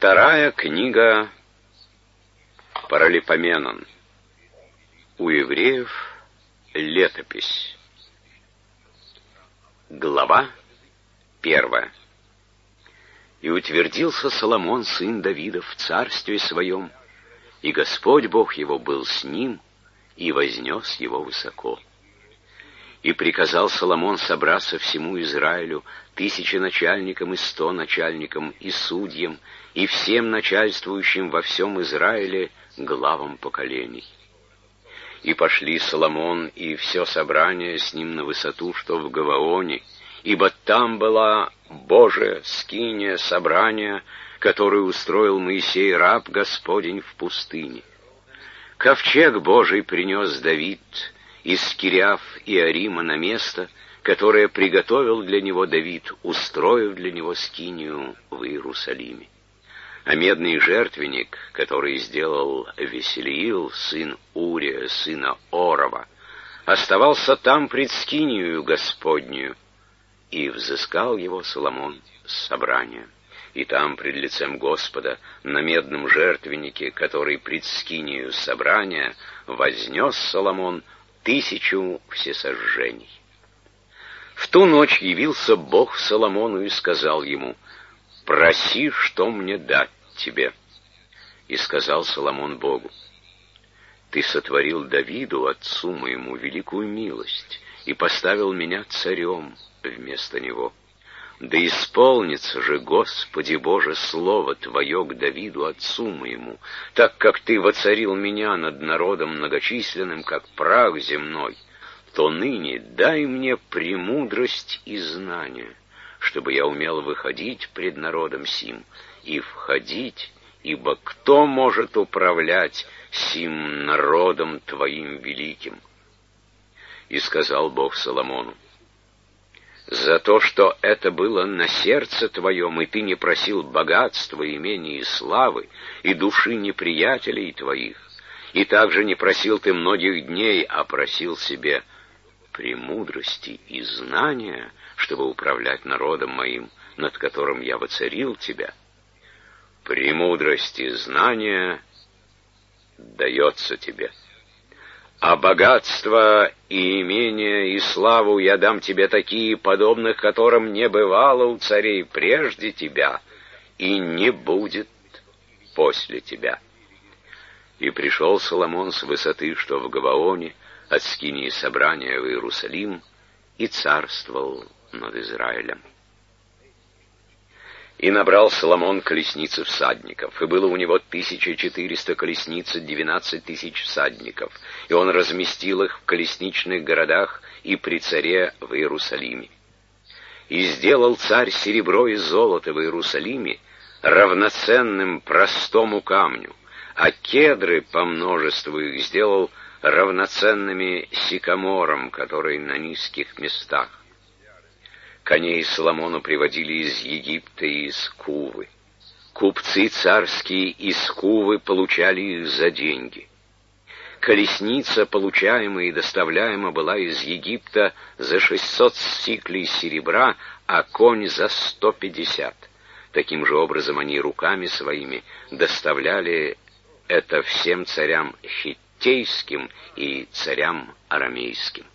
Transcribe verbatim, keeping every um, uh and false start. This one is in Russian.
Вторая книга Паралипоменон. У евреев летопись. Глава первая. И утвердился Соломон, сын Давидов, в царстве своем, и Господь Бог его был с ним, и вознес его высоко. И приказал Соломон собраться всему Израилю, тысячи начальникам и сто начальникам и судьям, и всем начальствующим во всем Израиле главам поколений. И пошли Соломон и все собрание с ним на высоту, что в Гаваоне, ибо там была Божия скиния собрания, которую устроил Моисей, раб Господень, в пустыне. Ковчег Божий принес Давид из Кириаф и Арима на место, которое приготовил для него Давид, устроив для него скинию в Иерусалиме. А медный жертвенник, который сделал Веселиил, сын Урия, сына Орова, оставался там пред скинию Господнюю, и взыскал его Соломон с собрания. И там пред лицем Господа на медном жертвеннике, который пред скинию собрания, вознес Соломон тысячу всесожжений. В ту ночь явился Бог Соломону и сказал ему: «Проси, что мне дать тебе». И сказал Соломон Богу: «Ты сотворил Давиду, отцу моему, великую милость, и поставил меня царем вместо него. Да исполнится же, Господи Боже, слово Твое к Давиду, отцу моему, так как Ты воцарил меня над народом многочисленным, как прах земной, то ныне дай мне премудрость и знание, чтобы я умел выходить пред народом сим и входить, ибо кто может управлять сим народом Твоим великим?» И сказал Бог Соломону: «За то, что это было на сердце твоем, и ты не просил богатства, имения и славы, и души неприятелей твоих, и также не просил ты многих дней, а просил себе премудрости и знания, чтобы управлять народом моим, над которым я воцарил тебя, премудрость и знание дается тебе. А богатство и имение и славу я дам тебе такие, подобных которым не бывало у царей прежде тебя, и не будет после тебя». И пришел Соломон с высоты, что в Гаваоне, от скинии собрания в Иерусалим, и царствовал над Израилем. И набрал Соломон колесницы всадников, и было у него тысяча четыреста колесниц и двенадцать тысяч всадников, и он разместил их в колесничных городах и при царе в Иерусалиме. И сделал царь серебро и золото в Иерусалиме равноценным простому камню, а кедры по множеству их сделал равноценными сикаморам, которые на низких местах. Коней Соломону приводили из Египта и из Кувы. Купцы царские из Кувы получали их за деньги. Колесница, получаемая и доставляемая, была из Египта за шестьсот сиклей серебра, а конь за сто пятьдесят. Таким же образом они руками своими доставляли это всем царям хиттейским и царям арамейским.